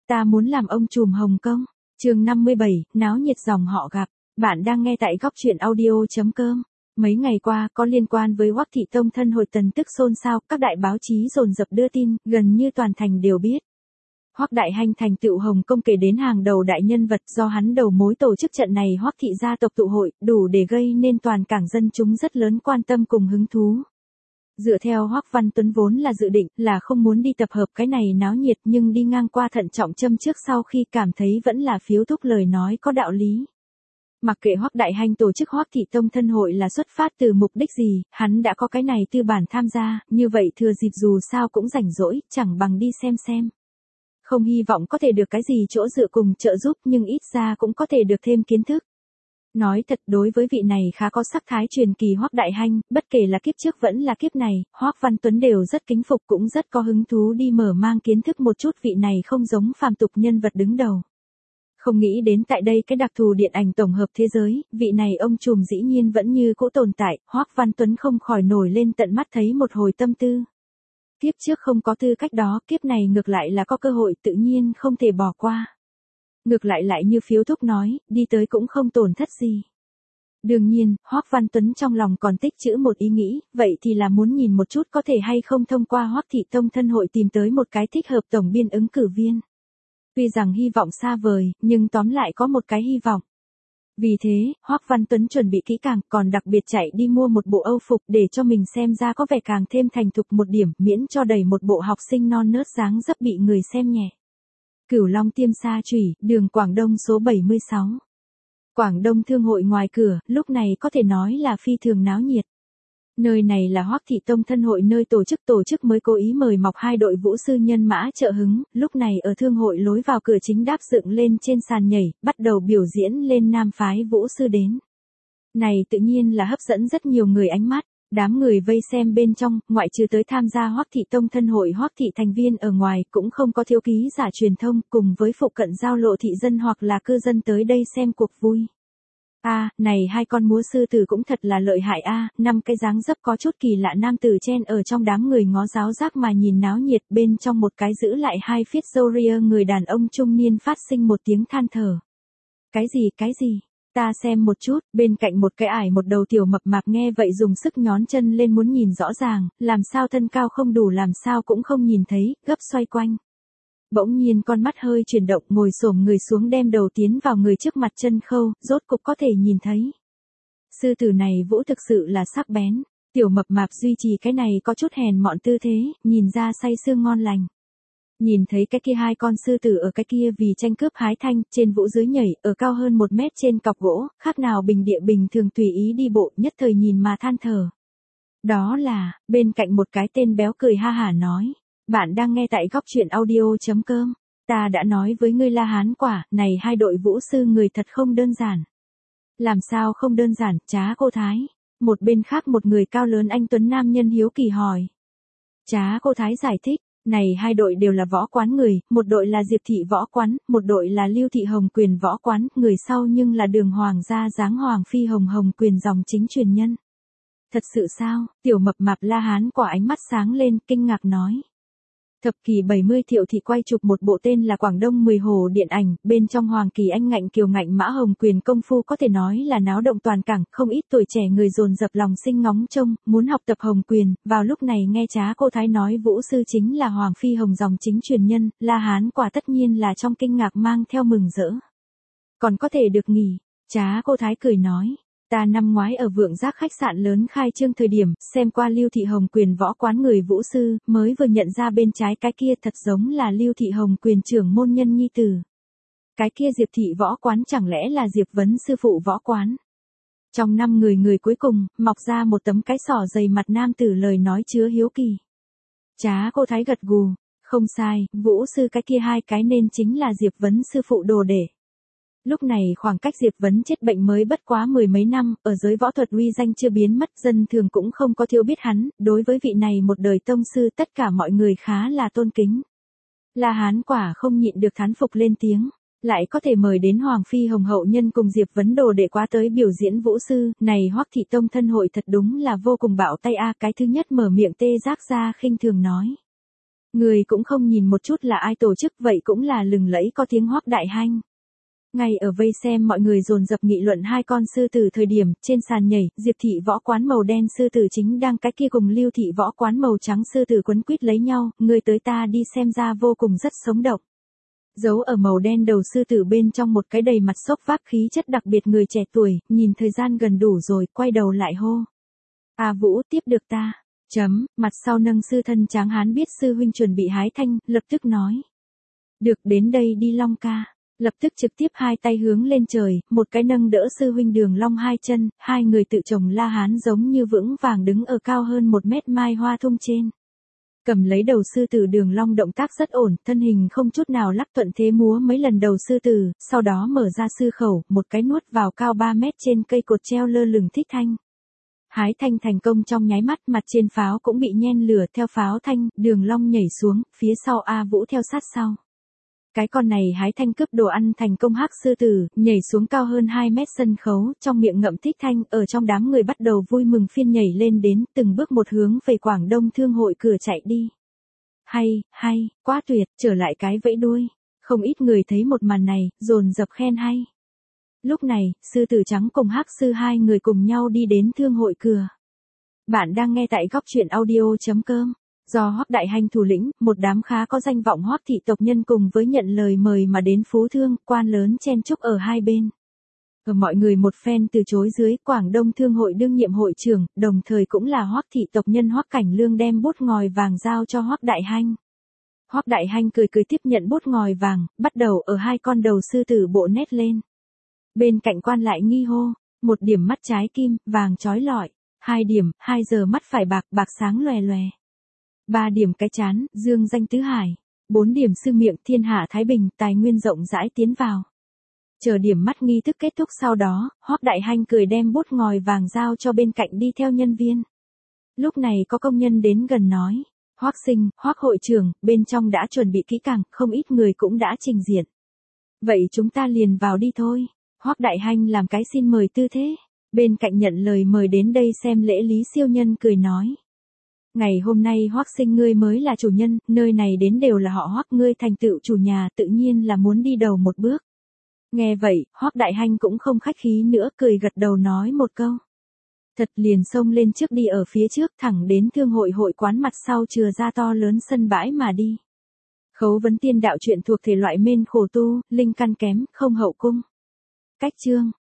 Ta muốn làm ông trùm Hồng Kông. Chương 57, náo nhiệt dòng họ gặp. Bạn đang nghe tại góc truyện audio.com. Mấy ngày qua, có liên quan với Hoắc Thị Tông thân hội tần tức xôn xao, các đại báo chí dồn dập đưa tin, gần như toàn thành đều biết. Hoắc Đại Hanh thành tựu Hồng Kông kể đến hàng đầu đại nhân vật, do hắn đầu mối tổ chức trận này Hoắc thị gia tộc tụ hội, đủ để gây nên toàn cảng dân chúng rất lớn quan tâm cùng hứng thú. Dựa theo Hoắc Văn Tuấn vốn là dự định là không muốn đi tập hợp cái này náo nhiệt, nhưng đi ngang qua thận trọng châm trước sau khi cảm thấy vẫn là phiếu thúc lời nói có đạo lý. Mặc kệ Hoắc Đại Hanh tổ chức Hoắc Thị Tông thân hội là xuất phát từ mục đích gì, hắn đã có cái này tư bản tham gia, như vậy thừa dịp dù sao cũng rảnh rỗi, chẳng bằng đi xem. Không hy vọng có thể được cái gì chỗ dựa cùng trợ giúp, nhưng ít ra cũng có thể được thêm kiến thức. Nói thật, đối với vị này khá có sắc thái truyền kỳ Hoắc Đại Hanh, bất kể là kiếp trước vẫn là kiếp này, Hoắc Văn Tuấn đều rất kính phục, cũng rất có hứng thú đi mở mang kiến thức một chút vị này không giống phàm tục nhân vật đứng đầu. Không nghĩ đến tại đây cái đặc thù điện ảnh tổng hợp thế giới, vị này ông trùm dĩ nhiên vẫn như cũ tồn tại, Hoắc Văn Tuấn không khỏi nổi lên tận mắt thấy một hồi tâm tư. Kiếp trước không có tư cách đó, kiếp này ngược lại là có cơ hội, tự nhiên không thể bỏ qua. Ngược lại như phiếu thúc nói, đi tới cũng không tổn thất gì. Đương nhiên, Hoắc Văn Tuấn trong lòng còn tích trữ một ý nghĩ, vậy thì là muốn nhìn một chút có thể hay không thông qua Hoắc Thị Tông thân hội tìm tới một cái thích hợp tổng biên ứng cử viên. Tuy rằng hy vọng xa vời, nhưng tóm lại có một cái hy vọng. Vì thế, Hoắc Văn Tuấn chuẩn bị kỹ càng, còn đặc biệt chạy đi mua một bộ Âu phục để cho mình xem ra có vẻ càng thêm thành thục một điểm, miễn cho đầy một bộ học sinh non nớt dáng dấp bị người xem nhẹ. Cửu Long Tiêm Sa Chủy, đường Quảng Đông số 76. Quảng Đông Thương hội ngoài cửa, lúc này có thể nói là phi thường náo nhiệt. Nơi này là Hoắc Thị Tông thân hội nơi tổ chức mới cố ý mời mọc hai đội vũ sư nhân mã trợ hứng, lúc này ở thương hội lối vào cửa chính đáp dựng lên trên sàn nhảy, bắt đầu biểu diễn lên nam phái vũ sư đến. Này tự nhiên là hấp dẫn rất nhiều người ánh mắt. Đám người vây xem bên trong, ngoại trừ tới tham gia Hoắc Thị Tông thân hội Hoắc Thị thành viên ở ngoài, cũng không có thiếu ký giả truyền thông, cùng với phụ cận giao lộ thị dân hoặc là cư dân tới đây xem cuộc vui. Này hai con múa sư tử cũng thật là lợi hại năm cái dáng dấp có chút kỳ lạ nam tử chen ở trong đám người ngó giáo giác mà nhìn náo nhiệt, bên trong một cái giữ lại hai phiết râu ria người đàn ông trung niên phát sinh một tiếng than thở. Cái gì? Ta xem một chút, bên cạnh một cái ải một đầu tiểu mập mạp nghe vậy dùng sức nhón chân lên muốn nhìn rõ ràng, làm sao thân cao không đủ làm sao cũng không nhìn thấy, gấp xoay quanh. Bỗng nhiên con mắt hơi chuyển động, ngồi xổm người xuống đem đầu tiến vào người trước mặt chân khâu, rốt cục có thể nhìn thấy. Sư tử này vũ thực sự là sắc bén, tiểu mập mạp duy trì cái này có chút hèn mọn tư thế, nhìn ra say sưa ngon lành. Nhìn thấy cái kia hai con sư tử ở cái kia vì tranh cướp hái thanh, trên vũ dưới nhảy, ở cao hơn 1 mét trên cọc gỗ, khác nào bình địa bình thường tùy ý đi bộ, nhất thời nhìn mà than thở. Đó là, bên cạnh một cái tên béo cười ha hả nói, bạn đang nghe tại góc truyện audio.com, ta đã nói với ngươi La Hán Quả, này hai đội vũ sư người thật không đơn giản. Làm sao không đơn giản, Trá Cô Thái? Một bên khác một người cao lớn anh tuấn nam nhân hiếu kỳ hỏi. Trá Cô Thái giải thích. Này hai đội đều là võ quán người, một đội là Diệp Thị võ quán, một đội là Lưu Thị Hồng Quyền võ quán, người sau nhưng là Đường Hoàng gia dáng Hoàng phi Hồng Quyền dòng chính truyền nhân. Thật sự sao? Tiểu mập mạp La Hán Quả ánh mắt sáng lên, kinh ngạc nói. Thập kỷ 70 Thiệu Thị quay chụp một bộ tên là Quảng Đông 10 Hồ điện ảnh, bên trong Hoàng Kỳ Anh ngạnh kiều ngạnh mã Hồng Quyền công phu có thể nói là náo động toàn cảng, không ít tuổi trẻ người dồn dập lòng sinh ngóng trông, muốn học tập Hồng Quyền, vào lúc này nghe Trá Cô Thái nói vũ sư chính là Hoàng phi Hồng dòng chính truyền nhân, La Hán Quả tất nhiên là trong kinh ngạc mang theo mừng rỡ. Còn có thể được nghỉ, Trá Cô Thái cười nói. Ta năm ngoái ở Vượng Giác khách sạn lớn khai trương thời điểm, xem qua Lưu Thị Hồng Quyền võ quán người vũ sư, mới vừa nhận ra bên trái cái kia thật giống là Lưu Thị Hồng Quyền trưởng môn nhân nhi tử. Cái kia Diệp Thị võ quán chẳng lẽ là Diệp Vấn sư phụ võ quán? Trong 5 người cuối cùng, mọc ra một tấm cái sỏ dày mặt nam tử lời nói chứa hiếu kỳ. Trá Cô Thái gật gù, không sai, vũ sư cái kia hai cái nên chính là Diệp Vấn sư phụ đồ đệ. Lúc này khoảng cách Diệp Vấn chết bệnh mới bất quá 10 mấy năm, ở giới võ thuật uy danh chưa biến mất, dân thường cũng không có thiếu biết hắn, đối với vị này một đời tông sư tất cả mọi người khá là tôn kính. La Hán Quả không nhịn được thán phục lên tiếng, lại có thể mời đến Hoàng phi Hồng hậu nhân cùng Diệp Vấn đồ để quá tới biểu diễn vũ sư, này Hoắc Thị Tông thân hội thật đúng là vô cùng bạo tay cái thứ nhất mở miệng tê giác ra khinh thường nói. Người cũng không nhìn một chút là ai tổ chức, vậy cũng là lừng lẫy có tiếng Hoắc Đại Hanh. Ngay ở vây xem mọi người dồn dập nghị luận hai con sư tử thời điểm, trên sàn nhảy, Diệp thị võ quán màu đen sư tử chính đang cái kia cùng Lưu thị võ quán màu trắng sư tử quấn quýt lấy nhau, người tới ta đi xem ra vô cùng rất sống động. Giấu ở màu đen đầu sư tử bên trong một cái đầy mặt xốc vác khí chất đặc biệt người trẻ tuổi, nhìn thời gian gần đủ rồi, quay đầu lại hô. A Vũ, tiếp được ta. Mặt sau nâng sư thân tráng hán biết sư huynh chuẩn bị hái thanh, lập tức nói. Được, đến đây đi Long ca. Lập tức trực tiếp hai tay hướng lên trời, một cái nâng đỡ sư huynh Đường Long hai chân, hai người tự chồng la hán giống như vững vàng đứng ở cao hơn 1 mét mai hoa thung trên. Cầm lấy đầu sư tử Đường Long động tác rất ổn, thân hình không chút nào lắc, thuận thế múa mấy lần đầu sư tử, sau đó mở ra sư khẩu, một cái nuốt vào cao 3 mét trên cây cột treo lơ lửng thích thanh. Hái thanh thành công trong nháy mắt, mặt trên pháo cũng bị nhen lửa, theo pháo thanh, Đường Long nhảy xuống, phía sau A Vũ theo sát sau. Cái con này hái thanh cướp đồ ăn thành công, hắc sư tử, nhảy xuống cao hơn 2 mét sân khấu, trong miệng ngậm thích thanh, ở trong đám người bắt đầu vui mừng phiên nhảy lên đến, từng bước một hướng về Quảng Đông Thương hội cửa chạy đi. Hay, quá tuyệt, trở lại cái vẫy đuôi. Không ít người thấy một màn này, dồn dập khen hay. Lúc này, sư tử trắng cùng hắc sư hai người cùng nhau đi đến thương hội cửa. Bạn đang nghe tại góc truyện audio.com. Do Hoắc Đại Hanh thủ lĩnh, một đám khá có danh vọng Hoắc thị tộc nhân cùng với nhận lời mời mà đến phú thương, quan lớn chen chúc ở hai bên. Ở mọi người một phen từ chối dưới, Quảng Đông Thương hội đương nhiệm hội trưởng, đồng thời cũng là Hoắc thị tộc nhân Hoắc Cảnh Lương đem bút ngòi vàng giao cho Hoắc Đại Hanh. Hoắc Đại Hanh cười tiếp nhận bút ngòi vàng, bắt đầu ở hai con đầu sư tử bộ nét lên. Bên cạnh quan lại nghi hô, 1 điểm mắt trái kim, vàng chói lọi, 2 điểm, 2 giờ mắt phải bạc, bạc sáng lòe lòe. 3 điểm cái chán, dương danh tứ hải. 4 điểm sư miệng, thiên hạ thái bình, tài nguyên rộng rãi tiến vào. Chờ điểm mắt nghi thức kết thúc, sau đó, Hoắc Đại Hanh cười đem bút ngòi vàng giao cho bên cạnh đi theo nhân viên. Lúc này có công nhân đến gần nói, Hoắc sinh, Hoắc hội trưởng, bên trong đã chuẩn bị kỹ càng, không ít người cũng đã trình diện. Vậy chúng ta liền vào đi thôi. Hoắc Đại Hanh làm cái xin mời tư thế. Bên cạnh nhận lời mời đến đây xem lễ Lý Siêu Nhân cười nói. Ngày hôm nay Hoắc sinh ngươi mới là chủ nhân, nơi này đến đều là họ Hoắc, ngươi thành tựu chủ nhà tự nhiên là muốn đi đầu một bước. Nghe vậy, Hoắc Đại Hanh cũng không khách khí nữa, cười gật đầu nói một câu. Thật liền xông lên trước đi ở phía trước, thẳng đến thương hội hội quán mặt sau chừa ra to lớn sân bãi mà đi. Khấu vấn tiên đạo truyện thuộc thể loại mên khổ tu, linh căn kém, không hậu cung. Cách chương